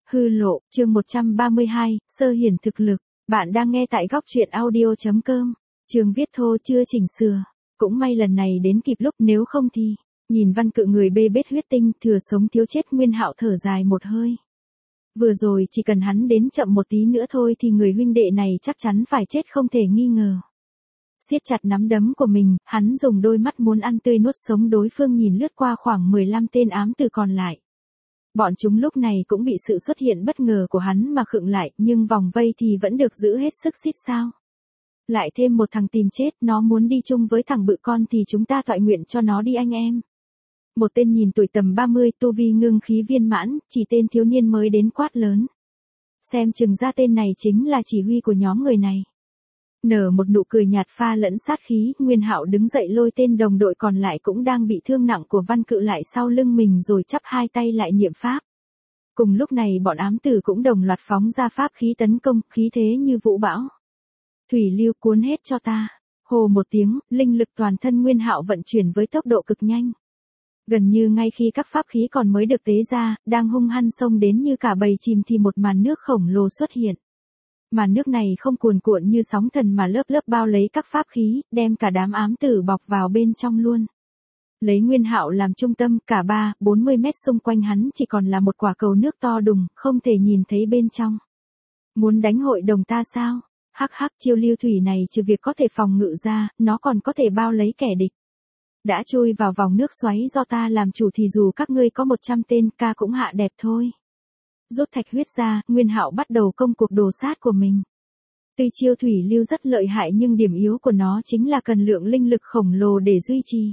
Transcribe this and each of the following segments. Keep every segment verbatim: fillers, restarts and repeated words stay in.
Hư lộ, chương một trăm ba mươi hai, sơ hiển thực lực. Bạn đang nghe tại góc truyện audio chấm com. Chương viết thô chưa chỉnh sửa. Cũng may lần này đến kịp lúc, nếu không thì. Nhìn văn cự người bê bết huyết tinh, thừa sống thiếu chết, Nguyên Hạo thở dài một hơi. Vừa rồi chỉ cần hắn đến chậm một tí nữa thôi thì người huynh đệ này chắc chắn phải chết không thể nghi ngờ. Siết chặt nắm đấm của mình, hắn dùng đôi mắt muốn ăn tươi nuốt sống đối phương nhìn lướt qua khoảng mười lăm tên ám tử còn lại. Bọn chúng lúc này cũng bị sự xuất hiện bất ngờ của hắn mà khựng lại, nhưng vòng vây thì vẫn được giữ hết sức xít sao. Lại thêm một thằng tìm chết, nó muốn đi chung với thằng bự con thì chúng ta toại nguyện cho nó đi anh em. Một tên nhìn tuổi tầm ba mươi, tu vi ngưng khí viên mãn, chỉ tên thiếu niên mới đến quát lớn. Xem chừng ra tên này chính là chỉ huy của nhóm người này. Nở một nụ cười nhạt pha lẫn sát khí, Nguyên Hạo đứng dậy lôi tên đồng đội còn lại cũng đang bị thương nặng của văn cự lại sau lưng mình rồi chắp hai tay lại niệm pháp. Cùng lúc này bọn ám tử cũng đồng loạt phóng ra pháp khí tấn công, khí thế như vũ bão. Thủy lưu cuốn hết cho ta. Hồ một tiếng, linh lực toàn thân Nguyên Hạo vận chuyển với tốc độ cực nhanh. Gần như ngay khi các pháp khí còn mới được tế ra, đang hung hăng xông đến như cả bầy chìm thì một màn nước khổng lồ xuất hiện. Màn nước này không cuồn cuộn như sóng thần mà lớp lớp bao lấy các pháp khí, đem cả đám ám tử bọc vào bên trong luôn. Lấy Nguyên Hạo làm trung tâm, cả ba, bốn mươi mét xung quanh hắn chỉ còn là một quả cầu nước to đùng, không thể nhìn thấy bên trong. Muốn đánh hội đồng ta sao? Hắc hắc, chiêu lưu thủy này trừ việc có thể phòng ngự ra, nó còn có thể bao lấy kẻ địch. Đã chui vào vòng nước xoáy do ta làm chủ thì dù các ngươi có một trăm tên ca cũng hạ đẹp thôi. Rút thạch huyết ra, Nguyên Hạo bắt đầu công cuộc đồ sát của mình. Tuy chiêu thủy lưu rất lợi hại nhưng điểm yếu của nó chính là cần lượng linh lực khổng lồ để duy trì.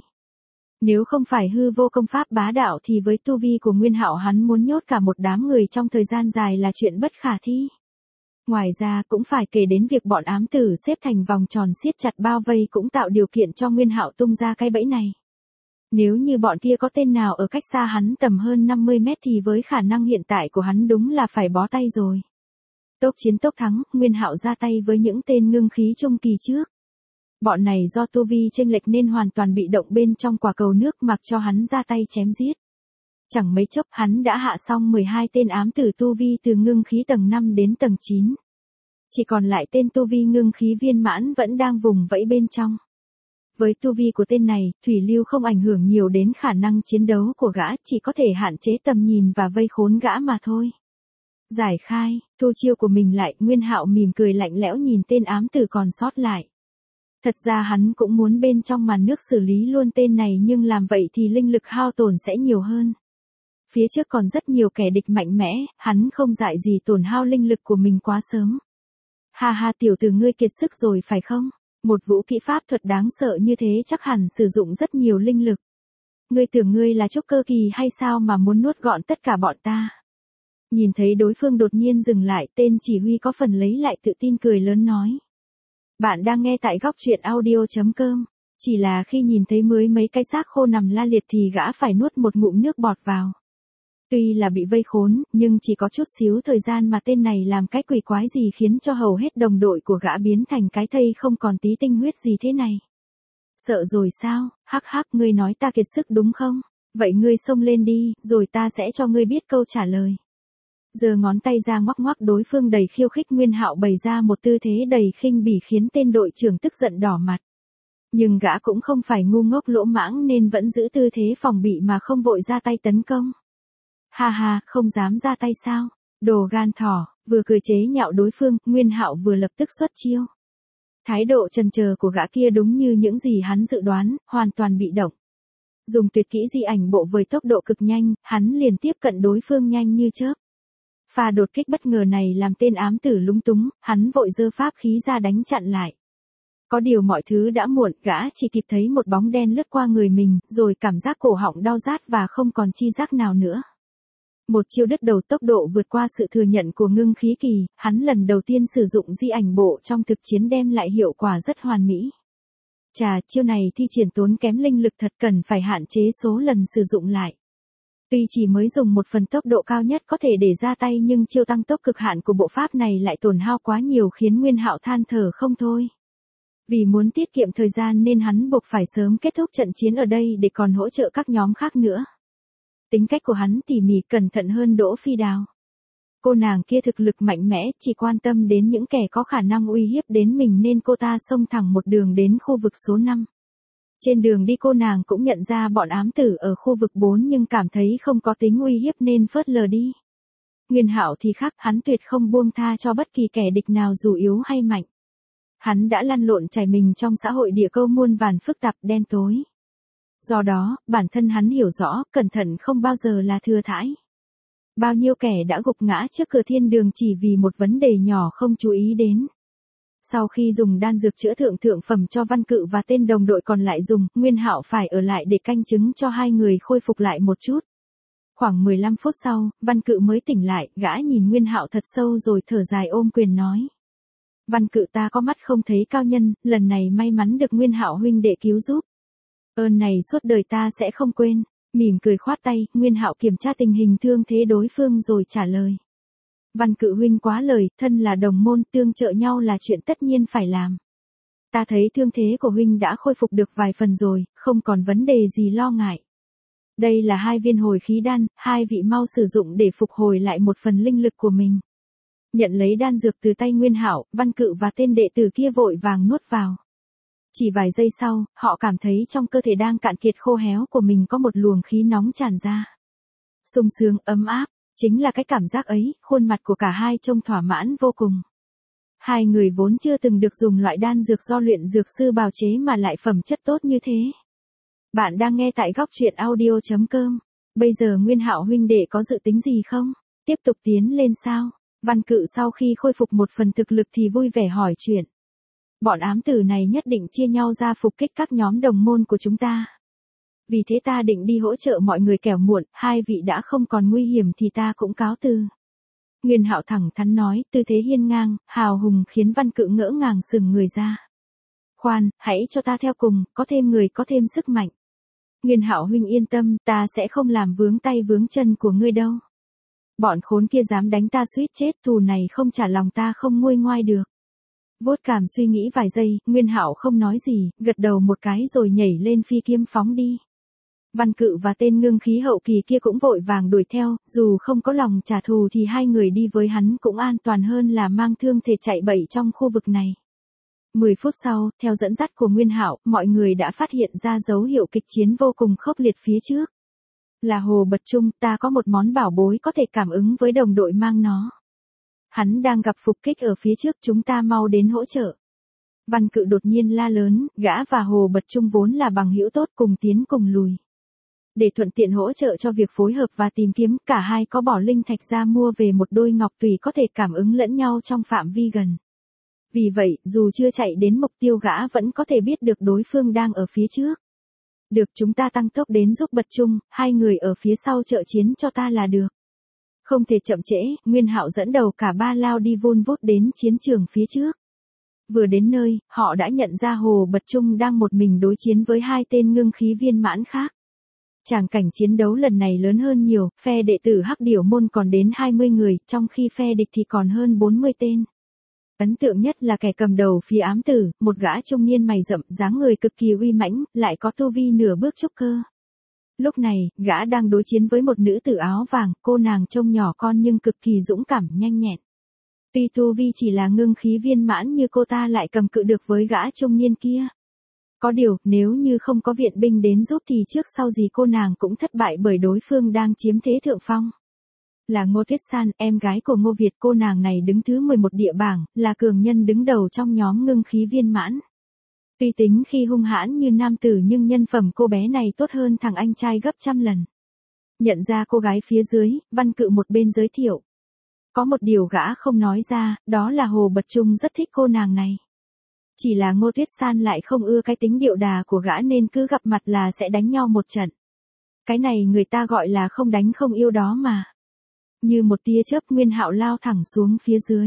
Nếu không phải hư vô công pháp bá đạo thì với tu vi của Nguyên Hạo hắn muốn nhốt cả một đám người trong thời gian dài là chuyện bất khả thi. Ngoài ra cũng phải kể đến việc bọn ám tử xếp thành vòng tròn siết chặt bao vây cũng tạo điều kiện cho Nguyên Hạo tung ra cái bẫy này. Nếu như bọn kia có tên nào ở cách xa hắn tầm hơn năm mươi mét thì với khả năng hiện tại của hắn đúng là phải bó tay rồi. Tốc chiến tốc thắng, Nguyên Hạo ra tay với những tên ngưng khí trung kỳ trước. Bọn này do tu vi chênh lệch nên hoàn toàn bị động bên trong quả cầu nước mặc cho hắn ra tay chém giết. Chẳng mấy chốc hắn đã hạ xong mười hai tên ám tử tu vi từ ngưng khí tầng năm đến tầng chín. Chỉ còn lại tên tu vi ngưng khí viên mãn vẫn đang vùng vẫy bên trong. Với tu vi của tên này, thủy lưu không ảnh hưởng nhiều đến khả năng chiến đấu của gã, chỉ có thể hạn chế tầm nhìn và vây khốn gã mà thôi. Giải khai, thu chiêu của mình lại, Nguyên Hạo mỉm cười lạnh lẽo nhìn tên ám tử còn sót lại. Thật ra hắn cũng muốn bên trong màn nước xử lý luôn tên này nhưng làm vậy thì linh lực hao tổn sẽ nhiều hơn. Phía trước còn rất nhiều kẻ địch mạnh mẽ, hắn không dại gì tổn hao linh lực của mình quá sớm. Ha ha, tiểu tử ngươi kiệt sức rồi phải không? Một vũ kỹ pháp thuật đáng sợ như thế chắc hẳn sử dụng rất nhiều linh lực. Ngươi tưởng ngươi là trúc cơ kỳ hay sao mà muốn nuốt gọn tất cả bọn ta? Nhìn thấy đối phương đột nhiên dừng lại, tên chỉ huy có phần lấy lại tự tin cười lớn nói. Bạn đang nghe tại góc truyện audio chấm com. Chỉ là khi nhìn thấy mới mấy cái xác khô nằm la liệt thì gã phải nuốt một ngụm nước bọt vào. Tuy là bị vây khốn, nhưng chỉ có chút xíu thời gian mà tên này làm cái quỷ quái gì khiến cho hầu hết đồng đội của gã biến thành cái thây không còn tí tinh huyết gì thế này. Sợ rồi sao? Hắc hắc, ngươi nói ta kiệt sức đúng không? Vậy ngươi xông lên đi, rồi ta sẽ cho ngươi biết câu trả lời. Giơ ngón tay ra ngoắc ngoắc đối phương đầy khiêu khích, Nguyên Hạo bày ra một tư thế đầy khinh bỉ khiến tên đội trưởng tức giận đỏ mặt. Nhưng gã cũng không phải ngu ngốc lỗ mãng nên vẫn giữ tư thế phòng bị mà không vội ra tay tấn công. Ha ha, không dám ra tay sao? Đồ gan thỏ, vừa cười chế nhạo đối phương, Nguyên Hạo vừa lập tức xuất chiêu. Thái độ chần chờ của gã kia đúng như những gì hắn dự đoán, hoàn toàn bị động. Dùng tuyệt kỹ di ảnh bộ với tốc độ cực nhanh, hắn liền tiếp cận đối phương nhanh như chớp. Pha đột kích bất ngờ này làm tên ám tử lúng túng, hắn vội giơ pháp khí ra đánh chặn lại. Có điều mọi thứ đã muộn, gã chỉ kịp thấy một bóng đen lướt qua người mình, rồi cảm giác cổ họng đau rát và không còn chi giác nào nữa. Một chiêu đứt đầu tốc độ vượt qua sự thừa nhận của ngưng khí kỳ, hắn lần đầu tiên sử dụng di ảnh bộ trong thực chiến đem lại hiệu quả rất hoàn mỹ. Chà, chiêu này thi triển tốn kém linh lực thật, cần phải hạn chế số lần sử dụng lại. Tuy chỉ mới dùng một phần tốc độ cao nhất có thể để ra tay nhưng chiêu tăng tốc cực hạn của bộ pháp này lại tổn hao quá nhiều khiến Nguyên Hạo than thở không thôi. Vì muốn tiết kiệm thời gian nên hắn buộc phải sớm kết thúc trận chiến ở đây để còn hỗ trợ các nhóm khác nữa. Tính cách của hắn tỉ mỉ cẩn thận hơn Đỗ Phi Đào. Cô nàng kia thực lực mạnh mẽ, chỉ quan tâm đến những kẻ có khả năng uy hiếp đến mình nên cô ta xông thẳng một đường đến khu vực số năm. Trên đường đi cô nàng cũng nhận ra bọn ám tử ở khu vực bốn nhưng cảm thấy không có tính uy hiếp nên phớt lờ đi. Nguyên Hạo thì khác, hắn tuyệt không buông tha cho bất kỳ kẻ địch nào dù yếu hay mạnh. Hắn đã lăn lộn trải mình trong xã hội địa câu muôn vàn phức tạp đen tối. Do đó, bản thân hắn hiểu rõ, cẩn thận không bao giờ là thừa thãi. Bao nhiêu kẻ đã gục ngã trước cửa thiên đường chỉ vì một vấn đề nhỏ không chú ý đến. Sau khi dùng đan dược chữa thượng thượng phẩm cho Văn Cự và tên đồng đội còn lại dùng, Nguyên Hạo phải ở lại để canh chứng cho hai người khôi phục lại một chút. Khoảng mười lăm phút sau, Văn Cự mới tỉnh lại, gã nhìn Nguyên Hạo thật sâu rồi thở dài ôm quyền nói. Văn Cự, ta có mắt không thấy cao nhân, lần này may mắn được Nguyên Hạo huynh đệ cứu giúp. Ơn này suốt đời ta sẽ không quên. Mỉm cười khoát tay, Nguyên Hạo kiểm tra tình hình thương thế đối phương rồi trả lời. Văn Cự huynh quá lời, thân là đồng môn, tương trợ nhau là chuyện tất nhiên phải làm. Ta thấy thương thế của huynh đã khôi phục được vài phần rồi, không còn vấn đề gì lo ngại. Đây là hai viên hồi khí đan, hai vị mau sử dụng để phục hồi lại một phần linh lực của mình. Nhận lấy đan dược từ tay Nguyên Hạo, Văn Cự và tên đệ tử kia vội vàng nuốt vào. Chỉ vài giây sau, họ cảm thấy trong cơ thể đang cạn kiệt khô héo của mình có một luồng khí nóng tràn ra. Sung sướng, ấm áp, chính là cái cảm giác ấy, khuôn mặt của cả hai trông thỏa mãn vô cùng. Hai người vốn chưa từng được dùng loại đan dược do luyện dược sư bào chế mà lại phẩm chất tốt như thế. Bạn đang nghe tại góc truyện audio chấm com. Bây giờ Nguyên Hạo huynh đệ có dự tính gì không? Tiếp tục tiến lên sao? Văn Cự sau khi khôi phục một phần thực lực thì vui vẻ hỏi chuyện. Bọn ám tử này nhất định chia nhau ra phục kích các nhóm đồng môn của chúng ta. Vì thế ta định đi hỗ trợ mọi người kẻo muộn, hai vị đã không còn nguy hiểm thì ta cũng cáo từ. Nguyên Hạo thẳng thắn nói, tư thế hiên ngang, hào hùng khiến Văn Cự ngỡ ngàng sừng người ra. Khoan, hãy cho ta theo cùng, có thêm người có thêm sức mạnh. Nguyên Hạo huynh yên tâm, ta sẽ không làm vướng tay vướng chân của ngươi đâu. Bọn khốn kia dám đánh ta suýt chết, thù này không trả lòng ta không nguôi ngoai được. Vuốt cảm suy nghĩ vài giây, Nguyên Hạo không nói gì, gật đầu một cái rồi nhảy lên phi kiếm phóng đi. Văn Cự và tên ngưng khí hậu kỳ kia cũng vội vàng đuổi theo, dù không có lòng trả thù thì hai người đi với hắn cũng an toàn hơn là mang thương thể chạy bậy trong khu vực này. Mười phút sau, theo dẫn dắt của Nguyên Hạo, mọi người đã phát hiện ra dấu hiệu kịch chiến vô cùng khốc liệt phía trước. Là Hồ Bật Trung, ta có một món bảo bối có thể cảm ứng với đồng đội mang nó. Hắn đang gặp phục kích ở phía trước, chúng ta mau đến hỗ trợ. Văn Cự đột nhiên la lớn, gã và Hồ Bật Trung vốn là bằng hữu tốt cùng tiến cùng lùi. Để thuận tiện hỗ trợ cho việc phối hợp và tìm kiếm, cả hai có bỏ linh thạch ra mua về một đôi ngọc tùy có thể cảm ứng lẫn nhau trong phạm vi gần. Vì vậy, dù chưa chạy đến mục tiêu gã vẫn có thể biết được đối phương đang ở phía trước. Được, chúng ta tăng tốc đến giúp Bật Trung, hai người ở phía sau trợ chiến cho ta là được. Không thể chậm trễ, Nguyên Hạo dẫn đầu cả ba lao đi vun vút đến chiến trường phía trước. Vừa đến nơi, họ đã nhận ra Hồ Bật Trung đang một mình đối chiến với hai tên ngưng khí viên mãn khác. Tràng cảnh chiến đấu lần này lớn hơn nhiều, phe đệ tử Hắc Điểu môn còn đến hai mươi người, trong khi phe địch thì còn hơn bốn mươi tên. Ấn tượng nhất là kẻ cầm đầu phía ám tử, một gã trung niên mày rậm, dáng người cực kỳ uy mãnh, lại có tu vi nửa bước trúc cơ. Lúc này, gã đang đối chiến với một nữ tử áo vàng, cô nàng trông nhỏ con nhưng cực kỳ dũng cảm nhanh nhẹn. Tuy tu vi chỉ là ngưng khí viên mãn như cô ta lại cầm cự được với gã trung niên kia. Có điều, nếu như không có viện binh đến giúp thì trước sau gì cô nàng cũng thất bại bởi đối phương đang chiếm thế thượng phong. Là Ngô Tuyết San, em gái của Ngô Việt, cô nàng này đứng thứ mười một địa bảng, là cường nhân đứng đầu trong nhóm ngưng khí viên mãn. Tuy tính khi hung hãn như nam tử nhưng nhân phẩm cô bé này tốt hơn thằng anh trai gấp trăm lần. Nhận ra cô gái phía dưới, Văn Cự một bên giới thiệu. Có một điều gã không nói ra, đó là Hồ Bật Trung rất thích cô nàng này. Chỉ là Ngô Tuyết San lại không ưa cái tính điệu đà của gã nên cứ gặp mặt là sẽ đánh nhau một trận. Cái này người ta gọi là không đánh không yêu đó mà. Như một tia chớp, Nguyên Hạo lao thẳng xuống phía dưới.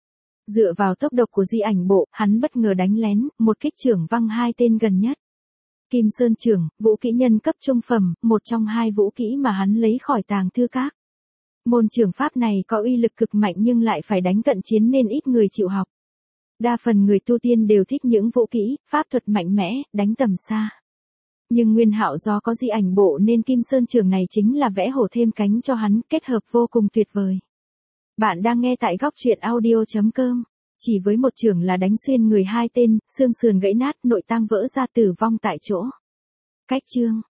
Dựa vào tốc độ của di ảnh bộ, hắn bất ngờ đánh lén, một kích trưởng văng hai tên gần nhất. Kim Sơn Trưởng, vũ kỹ nhân cấp trung phẩm, một trong hai vũ kỹ mà hắn lấy khỏi tàng thư các. Môn trưởng pháp này có uy lực cực mạnh nhưng lại phải đánh cận chiến nên ít người chịu học. Đa phần người tu tiên đều thích những vũ kỹ, pháp thuật mạnh mẽ, đánh tầm xa. Nhưng Nguyên Hạo do có di ảnh bộ nên Kim Sơn Trưởng này chính là vẽ hổ thêm cánh cho hắn, kết hợp vô cùng tuyệt vời. Bạn đang nghe tại góc truyện audio.com. Chỉ với một chưởng là đánh xuyên người hai tên, xương sườn gãy nát, nội tạng vỡ ra tử vong tại chỗ. Cách chương.